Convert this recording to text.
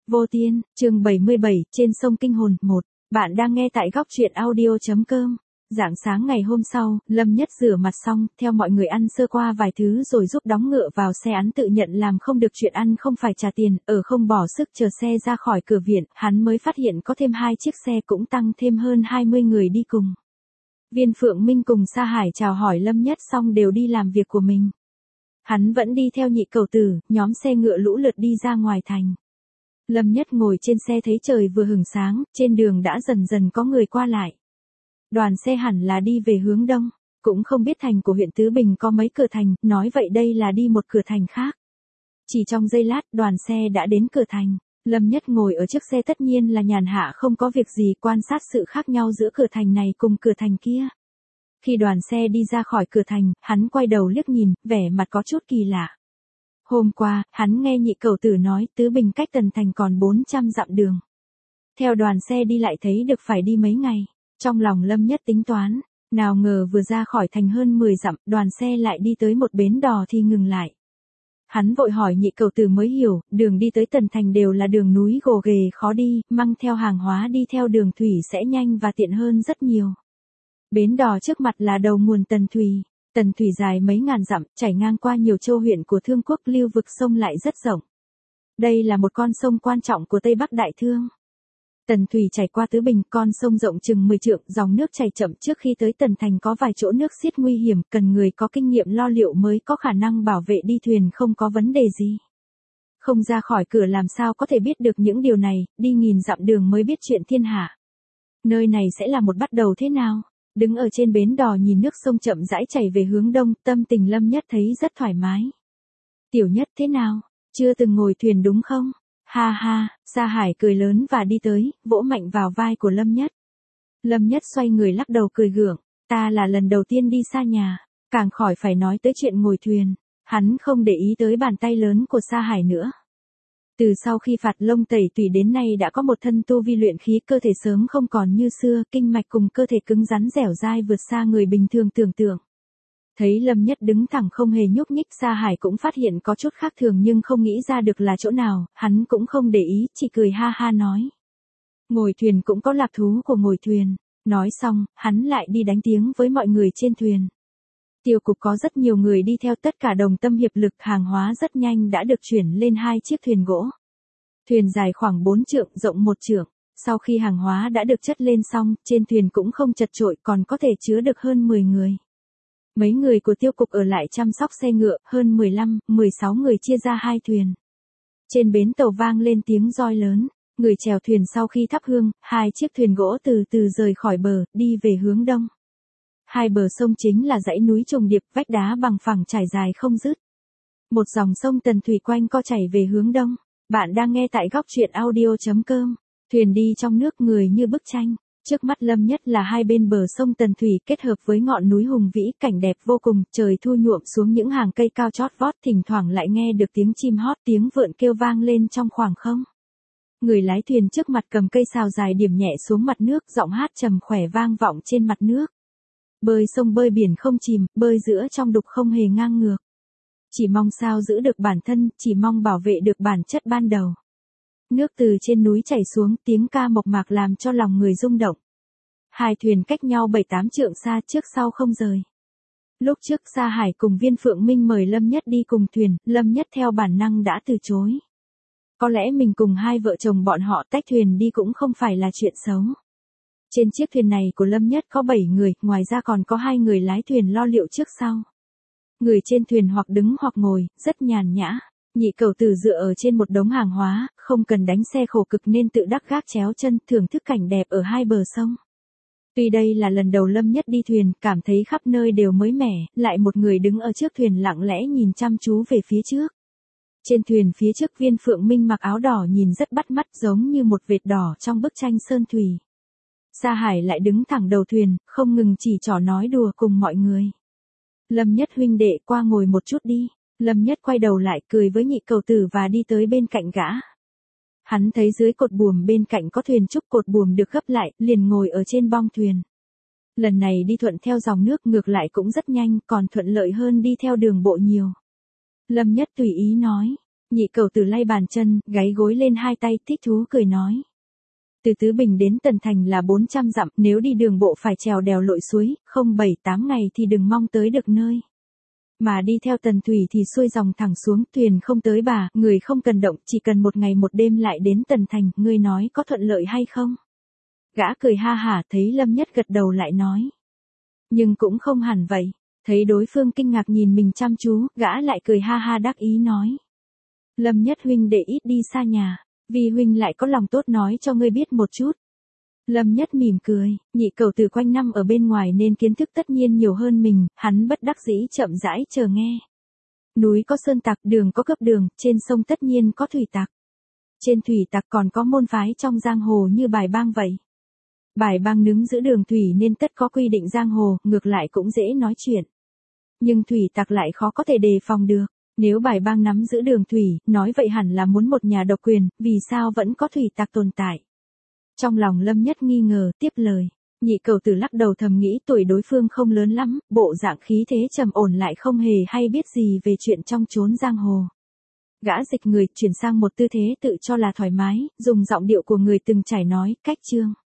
Vô Tiên, chương 77, trên sông Kinh Hồn 1. Bạn đang nghe tại góc truyện audio.com. Rạng sáng ngày hôm sau, Lâm Nhất rửa mặt xong, theo mọi người ăn sơ qua vài thứ rồi giúp đóng ngựa vào xe. Hắn tự nhận làm không được chuyện ăn không phải trả tiền, ở không bỏ sức chờ xe ra khỏi cửa viện, hắn mới phát hiện có thêm 2 chiếc xe cũng tăng thêm hơn 20 người đi cùng. Viên Phượng Minh cùng Sa Hải chào hỏi Lâm Nhất xong đều đi làm việc của mình. Hắn vẫn đi theo Nhị Cẩu Tử, nhóm xe ngựa lũ lượt đi ra ngoài thành. Lâm Nhất ngồi trên xe thấy trời vừa hửng sáng, trên đường đã dần dần có người qua lại. Đoàn xe hẳn là đi về hướng đông, cũng không biết thành của huyện Tứ Bình có mấy cửa thành, nói vậy đây là đi một cửa thành khác. Chỉ trong giây lát, đoàn xe đã đến cửa thành. Lâm Nhất ngồi ở trước xe tất nhiên là nhàn hạ không có việc gì, quan sát sự khác nhau giữa cửa thành này cùng cửa thành kia. Khi đoàn xe đi ra khỏi cửa thành, hắn quay đầu liếc nhìn, vẻ mặt có chút kỳ lạ. Hôm qua, hắn nghe Nhị Cẩu Tử nói Tứ Bình cách Tần Thành còn 400 dặm đường. Theo đoàn xe đi lại thấy được phải đi mấy ngày. Trong lòng Lâm Nhất tính toán, nào ngờ vừa ra khỏi thành hơn 10 dặm, đoàn xe lại đi tới một bến đò thì ngừng lại. Hắn vội hỏi Nhị Cẩu Tử mới hiểu, đường đi tới Tần Thành đều là đường núi gồ ghề khó đi, mang theo hàng hóa đi theo đường thủy sẽ nhanh và tiện hơn rất nhiều. Bến đò trước mặt là đầu nguồn Tần Thủy. Tần Thủy dài mấy ngàn dặm, chảy ngang qua nhiều châu huyện của Thương Quốc, lưu vực sông lại rất rộng. Đây là một con sông quan trọng của Tây Bắc Đại Thương. Tần Thủy chảy qua Tứ Bình, con sông rộng chừng 10 trượng, dòng nước chảy chậm. Trước khi tới Tần Thành có vài chỗ nước xiết nguy hiểm, cần người có kinh nghiệm lo liệu mới có khả năng bảo vệ đi thuyền không có vấn đề gì. Không ra khỏi cửa làm sao có thể biết được những điều này, đi nghìn dặm đường mới biết chuyện thiên hạ. Nơi này sẽ là một bắt đầu thế nào? Đứng ở trên bến đò nhìn nước sông chậm rãi chảy về hướng đông, tâm tình Lâm Nhất thấy rất thoải mái. Tiểu Nhất thế nào? Chưa từng ngồi thuyền đúng không? Ha ha, Sa Hải cười lớn và đi tới, vỗ mạnh vào vai của Lâm Nhất. Lâm Nhất xoay người lắc đầu cười gượng, ta là lần đầu tiên đi xa nhà, càng khỏi phải nói tới chuyện ngồi thuyền. Hắn không để ý tới bàn tay lớn của Sa Hải nữa. Từ sau khi phạt Lông Tẩy Tùy đến nay đã có một thân tu vi luyện khí, cơ thể sớm không còn như xưa, kinh mạch cùng cơ thể cứng rắn dẻo dai vượt xa người bình thường tưởng tượng. Thấy Lâm Nhất đứng thẳng không hề nhúc nhích, Sa Hải cũng phát hiện có chút khác thường nhưng không nghĩ ra được là chỗ nào, hắn cũng không để ý, chỉ cười ha ha nói. Ngồi thuyền cũng có lạc thú của ngồi thuyền. Nói xong, hắn lại đi đánh tiếng với mọi người trên thuyền. Tiêu cục có rất nhiều người đi theo, tất cả đồng tâm hiệp lực, hàng hóa rất nhanh đã được chuyển lên 2 chiếc thuyền gỗ. Thuyền dài khoảng 4 trượng, rộng 1 trượng. Sau khi hàng hóa đã được chất lên xong, trên thuyền cũng không chật chội, còn có thể chứa được hơn 10 người. Mấy người của tiêu cục ở lại chăm sóc xe ngựa, hơn 15, 16 người chia ra 2 thuyền. Trên bến tàu vang lên tiếng roi lớn, người chèo thuyền sau khi thắp hương, 2 chiếc thuyền gỗ từ từ rời khỏi bờ, đi về hướng đông. Hai bờ sông chính là dãy núi trùng điệp, vách đá bằng phẳng trải dài không dứt. Một dòng sông Tần Thủy quanh co chảy về hướng đông. Bạn đang nghe tại góc truyện audio.com. Thuyền đi trong nước, người như bức tranh. Trước mắt Lâm Nhất là hai bên bờ sông Tần Thủy kết hợp với ngọn núi hùng vĩ, cảnh đẹp vô cùng, trời thu nhuộm xuống những hàng cây cao chót vót, thỉnh thoảng lại nghe được tiếng chim hót, tiếng vượn kêu vang lên trong khoảng không. Người lái thuyền trước mặt cầm cây sào dài điểm nhẹ xuống mặt nước, giọng hát trầm khỏe vang vọng trên mặt nước. Bơi sông bơi biển không chìm, bơi giữa trong đục không hề ngang ngược. Chỉ mong sao giữ được bản thân, chỉ mong bảo vệ được bản chất ban đầu. Nước từ trên núi chảy xuống, tiếng ca mộc mạc làm cho lòng người rung động. Hai thuyền cách nhau 7-8 trượng xa, trước sau không rời. Lúc trước Sa Hải cùng Viên Phượng Minh mời Lâm Nhất đi cùng thuyền, Lâm Nhất theo bản năng đã từ chối. Có lẽ mình cùng hai vợ chồng bọn họ tách thuyền đi cũng không phải là chuyện xấu. Trên chiếc thuyền này của Lâm Nhất có 7 người, ngoài ra còn có 2 người lái thuyền lo liệu trước sau. Người trên thuyền hoặc đứng hoặc ngồi, rất nhàn nhã. Nhị Cẩu Tử dựa ở trên một đống hàng hóa, không cần đánh xe khổ cực nên tự đắc gác chéo chân, thưởng thức cảnh đẹp ở hai bờ sông. Tuy đây là lần đầu Lâm Nhất đi thuyền, cảm thấy khắp nơi đều mới mẻ, lại một người đứng ở trước thuyền lặng lẽ nhìn chăm chú về phía trước. Trên thuyền phía trước, Viên Phượng Minh mặc áo đỏ nhìn rất bắt mắt, giống như một vệt đỏ trong bức tranh sơn thủy. Sa Hải lại đứng thẳng đầu thuyền, không ngừng chỉ trỏ nói đùa cùng mọi người. Lâm Nhất huynh đệ, qua ngồi một chút đi. Lâm Nhất quay đầu lại cười với Nhị Cẩu Tử và đi tới bên cạnh gã. Hắn thấy dưới cột buồm bên cạnh có thuyền trúc, cột buồm được gấp lại, liền ngồi ở trên bong thuyền. Lần này đi thuận theo dòng nước, ngược lại cũng rất nhanh, còn thuận lợi hơn đi theo đường bộ nhiều. Lâm Nhất tùy ý nói, Nhị cẩu tử lay bàn chân, gáy gối lên hai tay, thích thú cười nói. Từ Tứ Bình đến Tần Thành là 400 dặm, nếu đi đường bộ phải trèo đèo lội suối, không 7-8 ngày thì đừng mong tới được nơi. Mà đi theo Tần Thủy thì xuôi dòng thẳng xuống, thuyền không tới bà, người không cần động, chỉ cần 1 ngày 1 đêm lại đến Tần Thành, ngươi nói có thuận lợi hay không? Gã cười ha hả, thấy Lâm Nhất gật đầu lại nói. Nhưng cũng không hẳn vậy, thấy đối phương kinh ngạc nhìn mình chăm chú, gã lại cười ha ha đắc ý nói. Lâm Nhất huynh để ít đi xa nhà, vì huynh lại có lòng tốt nói cho ngươi biết một chút. Lâm Nhất mỉm cười, nhị cẩu tử quanh năm ở bên ngoài nên kiến thức tất nhiên nhiều hơn mình, hắn bất đắc dĩ chậm rãi chờ nghe. Núi có sơn tặc, đường có cướp đường, trên sông tất nhiên có thủy tặc. Trên thủy tặc còn có môn phái trong giang hồ như Bài Bang vậy. Bài Bang đứng giữ đường thủy nên tất có quy định giang hồ, ngược lại cũng dễ nói chuyện. Nhưng thủy tặc lại khó có thể đề phòng được. Nếu Bài Bang nắm giữ đường thủy, nói vậy hẳn là muốn một nhà độc quyền, vì sao vẫn có thủy tặc tồn tại? Trong lòng Lâm Nhất nghi ngờ, tiếp lời. Nhị cẩu tử lắc đầu thầm nghĩ tuổi đối phương không lớn lắm, bộ dạng khí thế trầm ổn lại không hề hay biết gì về chuyện trong chốn giang hồ. Gã dịch người, chuyển sang một tư thế tự cho là thoải mái, dùng giọng điệu của người từng trải nói, cách chương.